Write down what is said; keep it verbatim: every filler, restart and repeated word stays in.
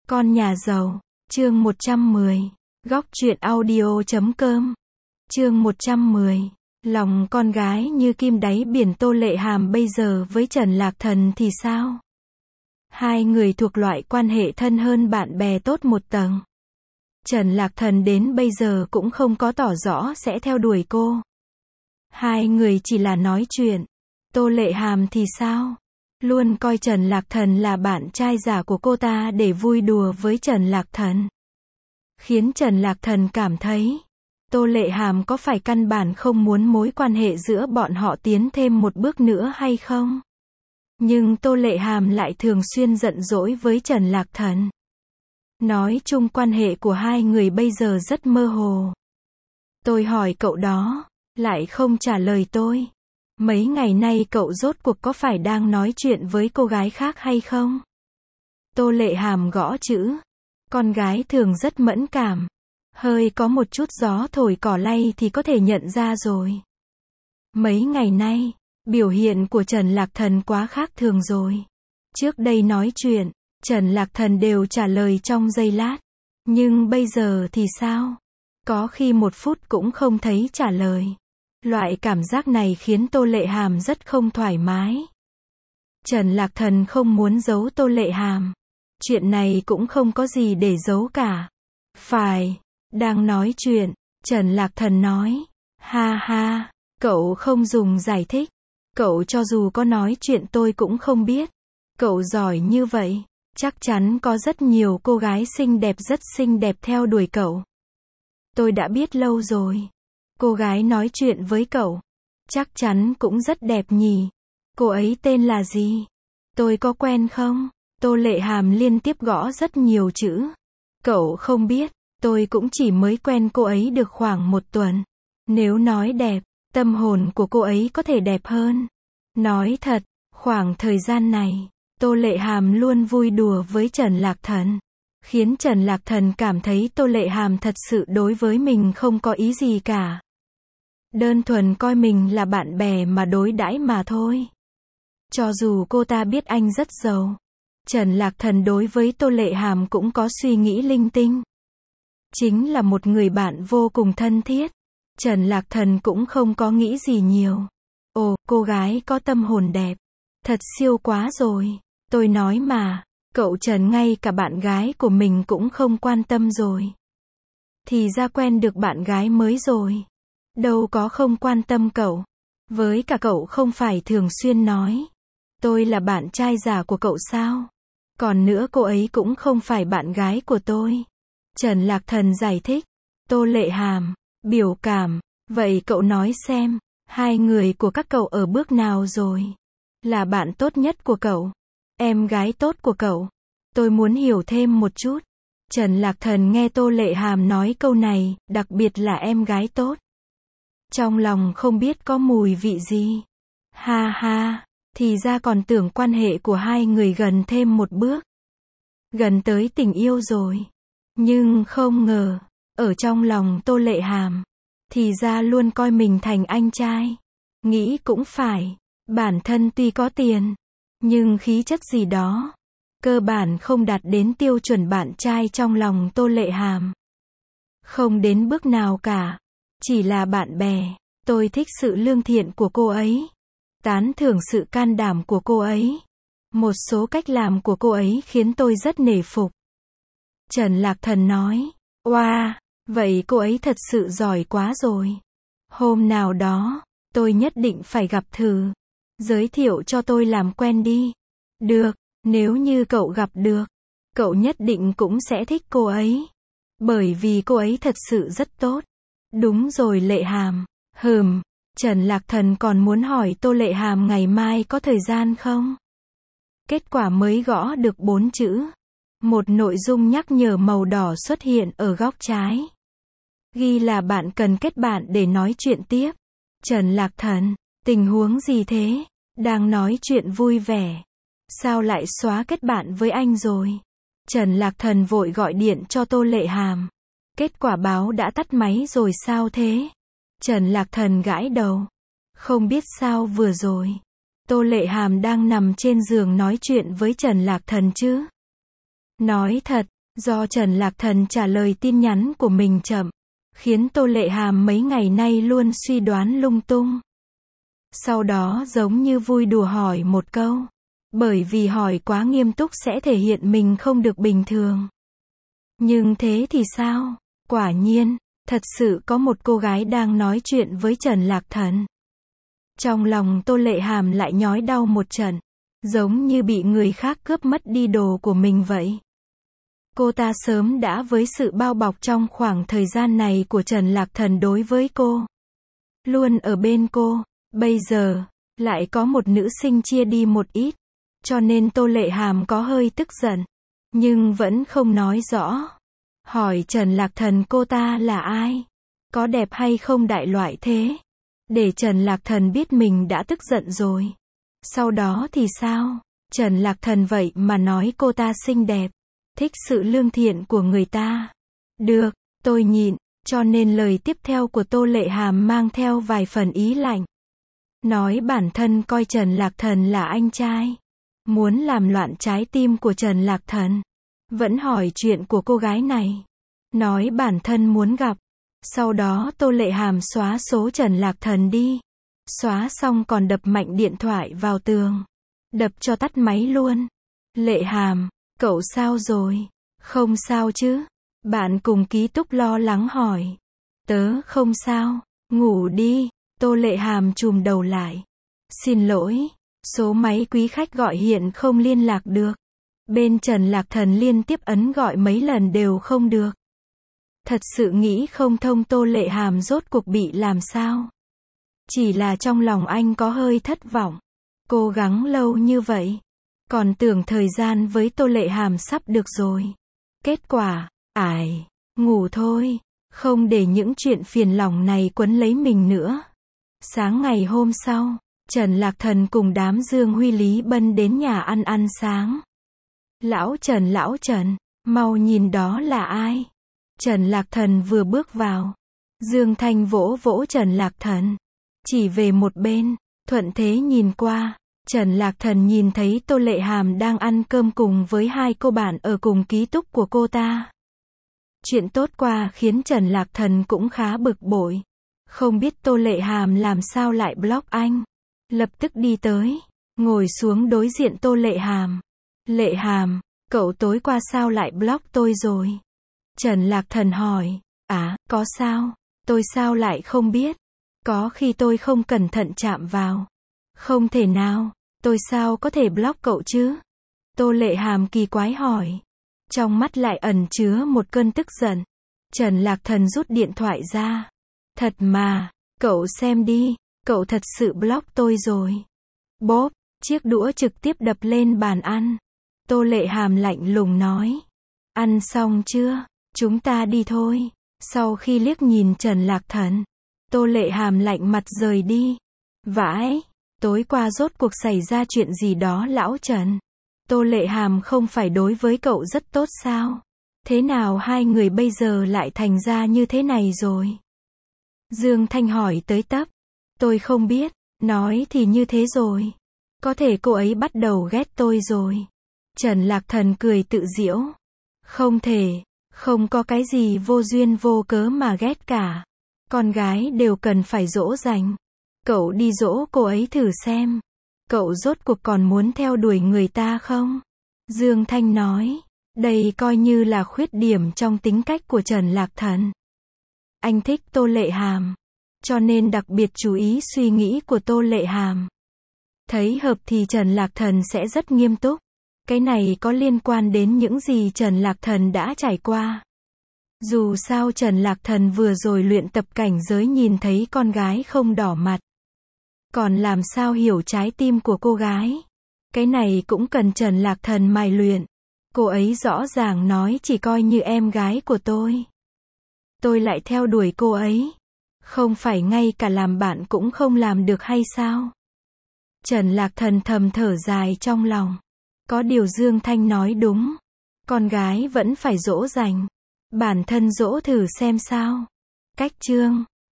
Con nhà giàu, chương một trăm mười. Góc truyện audio chấm com. Chương một trăm mười. Lòng con gái như kim đáy biển. Tô Lệ Hàm bây giờ với Trần Lạc Thần thì sao? Hai người thuộc loại quan hệ thân hơn bạn bè tốt một tầng. Trần Lạc Thần đến bây giờ cũng không có tỏ rõ sẽ theo đuổi cô. Hai người chỉ là nói chuyện. Tô Lệ Hàm thì sao? Luôn coi Trần Lạc Thần là bạn trai giả của cô ta để vui đùa với Trần Lạc Thần. Khiến Trần Lạc Thần cảm thấy, Tô Lệ Hàm có phải căn bản không muốn mối quan hệ giữa bọn họ tiến thêm một bước nữa hay không? Nhưng Tô Lệ Hàm lại thường xuyên giận dỗi với Trần Lạc Thần. Nói chung quan hệ của hai người bây giờ rất mơ hồ. Tôi hỏi cậu đó, lại không trả lời tôi. Mấy ngày nay cậu rốt cuộc có phải đang nói chuyện với cô gái khác hay không? Tô Lệ Hàm gõ chữ. Con gái thường rất mẫn cảm. Hơi có một chút gió thổi cỏ lay thì có thể nhận ra rồi. Mấy ngày nay, biểu hiện của Trần Lạc Thần quá khác thường rồi. Trước đây nói chuyện, Trần Lạc Thần đều trả lời trong giây lát. Nhưng bây giờ thì sao? Có khi một phút cũng không thấy trả lời. Loại cảm giác này khiến Tô Lệ Hàm rất không thoải mái. Trần Lạc Thần không muốn giấu Tô Lệ Hàm. Chuyện này cũng không có gì để giấu cả. Phải, đang nói chuyện, Trần Lạc Thần nói. Ha ha, cậu không dùng giải thích. Cậu cho dù có nói chuyện tôi cũng không biết. Cậu giỏi như vậy, chắc chắn có rất nhiều cô gái xinh đẹp rất xinh đẹp theo đuổi cậu. Tôi đã biết lâu rồi. Cô gái nói chuyện với cậu, chắc chắn cũng rất đẹp nhỉ. Cô ấy tên là gì? Tôi có quen không? Tô Lệ Hàm liên tiếp gõ rất nhiều chữ. Cậu không biết, tôi cũng chỉ mới quen cô ấy được khoảng một tuần. Nếu nói đẹp, tâm hồn của cô ấy có thể đẹp hơn. Nói thật, khoảng thời gian này, Tô Lệ Hàm luôn vui đùa với Trần Lạc Thần. Khiến Trần Lạc Thần cảm thấy Tô Lệ Hàm thật sự đối với mình không có ý gì cả. Đơn thuần coi mình là bạn bè mà đối đãi mà thôi. Cho dù cô ta biết anh rất giàu, Trần Lạc Thần đối với Tô Lệ Hàm cũng có suy nghĩ linh tinh. Chính là một người bạn vô cùng thân thiết. Trần Lạc Thần cũng không có nghĩ gì nhiều. Ồ, cô gái có tâm hồn đẹp. Thật siêu quá rồi. Tôi nói mà, cậu Trần ngay cả bạn gái của mình cũng không quan tâm rồi. Thì ra quen được bạn gái mới rồi. Đâu có không quan tâm cậu. Với cả cậu không phải thường xuyên nói. Tôi là bạn trai giả của cậu sao? Còn nữa cô ấy cũng không phải bạn gái của tôi. Trần Lạc Thần giải thích. Tô Lệ Hàm, biểu cảm. Vậy cậu nói xem, hai người của các cậu ở bước nào rồi? Là bạn tốt nhất của cậu? Em gái tốt của cậu? Tôi muốn hiểu thêm một chút. Trần Lạc Thần nghe Tô Lệ Hàm nói câu này, đặc biệt là em gái tốt. Trong lòng không biết có mùi vị gì. Ha ha, thì ra còn tưởng quan hệ của hai người gần thêm một bước. Gần tới tình yêu rồi. Nhưng không ngờ, ở trong lòng Tô Lệ Hàm, thì ra luôn coi mình thành anh trai. Nghĩ cũng phải, bản thân tuy có tiền, nhưng khí chất gì đó, cơ bản không đạt đến tiêu chuẩn bạn trai trong lòng Tô Lệ Hàm. Không đến bước nào cả. Chỉ là bạn bè. Tôi thích sự lương thiện của cô ấy. Tán thưởng sự can đảm của cô ấy. Một số cách làm của cô ấy khiến tôi rất nể phục. Trần Lạc Thần nói. Wow, vậy cô ấy thật sự giỏi quá rồi. Hôm nào đó, tôi nhất định phải gặp thử. Giới thiệu cho tôi làm quen đi. Được, nếu như cậu gặp được, cậu nhất định cũng sẽ thích cô ấy. Bởi vì cô ấy thật sự rất tốt. Đúng rồi Lệ Hàm. Hừm, Trần Lạc Thần còn muốn hỏi Tô Lệ Hàm ngày mai có thời gian không? Kết quả mới gõ được bốn chữ. Một nội dung nhắc nhở màu đỏ xuất hiện ở góc trái. Ghi là bạn cần kết bạn để nói chuyện tiếp. Trần Lạc Thần, tình huống gì thế? Đang nói chuyện vui vẻ. Sao lại xóa kết bạn với anh rồi? Trần Lạc Thần vội gọi điện cho Tô Lệ Hàm. Kết quả báo đã tắt máy rồi sao thế? Trần Lạc Thần gãi đầu. Không biết sao vừa rồi. Tô Lệ Hàm đang nằm trên giường nói chuyện với Trần Lạc Thần chứ. Nói thật, Do Trần Lạc Thần trả lời tin nhắn của mình chậm, khiến Tô Lệ Hàm mấy ngày nay luôn suy đoán lung tung. Sau đó giống như vui đùa hỏi một câu. Bởi vì hỏi quá nghiêm túc sẽ thể hiện mình không được bình thường. Nhưng thế thì sao? Quả nhiên, thật sự có một cô gái đang nói chuyện với Trần Lạc Thần. Trong lòng Tô Lệ Hàm lại nhói đau một trận, giống như bị người khác cướp mất đi đồ của mình vậy. Cô ta sớm đã với sự bao bọc trong khoảng thời gian này của Trần Lạc Thần đối với cô, luôn ở bên cô, bây giờ, lại có một nữ sinh chia đi một ít, cho nên Tô Lệ Hàm có hơi tức giận, nhưng vẫn không nói rõ. Hỏi Trần Lạc Thần cô ta là ai? Có đẹp hay không đại loại thế? Để Trần Lạc Thần biết mình đã tức giận rồi. Sau đó thì sao? Trần Lạc Thần vậy mà nói cô ta xinh đẹp, thích sự lương thiện của người ta. Được, tôi nhịn, cho nên lời tiếp theo của Tô Lệ Hàm mang theo vài phần ý lạnh. Nói bản thân coi Trần Lạc Thần là anh trai, muốn làm loạn trái tim của Trần Lạc Thần. Vẫn hỏi chuyện của cô gái này, nói bản thân muốn gặp. Sau đó Tô Lệ Hàm xóa số Trần Lạc Thần đi. Xóa xong còn đập mạnh điện thoại vào tường. Đập cho tắt máy luôn. Lệ Hàm, cậu sao rồi? Không sao chứ? Bạn cùng ký túc lo lắng hỏi. Tớ không sao, ngủ đi. Tô Lệ Hàm chùm đầu lại. Xin lỗi, số máy quý khách gọi hiện không liên lạc được. Bên Trần Lạc Thần liên tiếp ấn gọi mấy lần đều không được. Thật sự nghĩ không thông Tô Lệ Hàm rốt cuộc bị làm sao. Chỉ là trong lòng anh có hơi thất vọng. Cố gắng lâu như vậy, còn tưởng thời gian với Tô Lệ Hàm sắp được rồi. Kết quả, ải, ngủ thôi, không để những chuyện phiền lòng này quấn lấy mình nữa. Sáng ngày hôm sau, Trần Lạc Thần cùng đám Dương Huy Lý Bân đến nhà ăn ăn sáng. Lão Trần, lão Trần, mau nhìn đó là ai? Trần Lạc Thần vừa bước vào, Dương Thanh vỗ vỗ Trần Lạc Thần, chỉ về một bên, thuận thế nhìn qua. Trần Lạc Thần nhìn thấy Tô Lệ Hàm đang ăn cơm cùng với hai cô bạn ở cùng ký túc của cô ta. Chuyện tốt qua khiến Trần Lạc Thần cũng khá bực bội. Không biết Tô Lệ Hàm làm sao lại block anh. Lập tức đi tới, ngồi xuống đối diện Tô Lệ Hàm. Lệ Hàm, cậu tối qua sao lại block tôi rồi? Trần Lạc Thần hỏi. À, có sao? Tôi sao lại không biết? Có khi tôi không cẩn thận chạm vào. Không thể nào, tôi sao có thể block cậu chứ? Tô Lệ Hàm kỳ quái hỏi. Trong mắt lại ẩn chứa một cơn tức giận. Trần Lạc Thần rút điện thoại ra. Thật mà, cậu xem đi, cậu thật sự block tôi rồi. Bốp, chiếc đũa trực tiếp đập lên bàn ăn. Tô Lệ Hàm lạnh lùng nói. Ăn xong chưa? Chúng ta đi thôi. Sau khi liếc nhìn Trần Lạc Thần, Tô Lệ Hàm lạnh mặt rời đi. Vãi, tối qua rốt cuộc xảy ra chuyện gì đó lão Trần? Tô Lệ Hàm không phải đối với cậu rất tốt sao? Thế nào hai người bây giờ lại thành ra như thế này rồi? Dương Thanh hỏi tới tấp. Tôi không biết, nói thì như thế rồi. Có thể cô ấy bắt đầu ghét tôi rồi. Trần Lạc Thần cười tự giễu. Không thể, không có cái gì vô duyên vô cớ mà ghét cả. Con gái đều cần phải dỗ dành. Cậu đi dỗ cô ấy thử xem. Cậu rốt cuộc còn muốn theo đuổi người ta không? Dương Thanh nói. Đây coi như là khuyết điểm trong tính cách của Trần Lạc Thần. Anh thích Tô Lệ Hàm, cho nên đặc biệt chú ý suy nghĩ của Tô Lệ Hàm. Thấy hợp thì Trần Lạc Thần sẽ rất nghiêm túc. Cái này có liên quan đến những gì Trần Lạc Thần đã trải qua. Dù sao Trần Lạc Thần vừa rồi luyện tập cảnh giới nhìn thấy con gái không đỏ mặt. Còn làm sao hiểu trái tim của cô gái? Cái này cũng cần Trần Lạc Thần mài luyện. Cô ấy rõ ràng nói chỉ coi như em gái của tôi. Tôi lại theo đuổi cô ấy. Không phải ngay cả làm bạn cũng không làm được hay sao? Trần Lạc Thần thầm thở dài trong lòng. Có điều Dương Thanh nói đúng. Con gái vẫn phải dỗ dành. Bản thân dỗ thử xem sao. Cách chương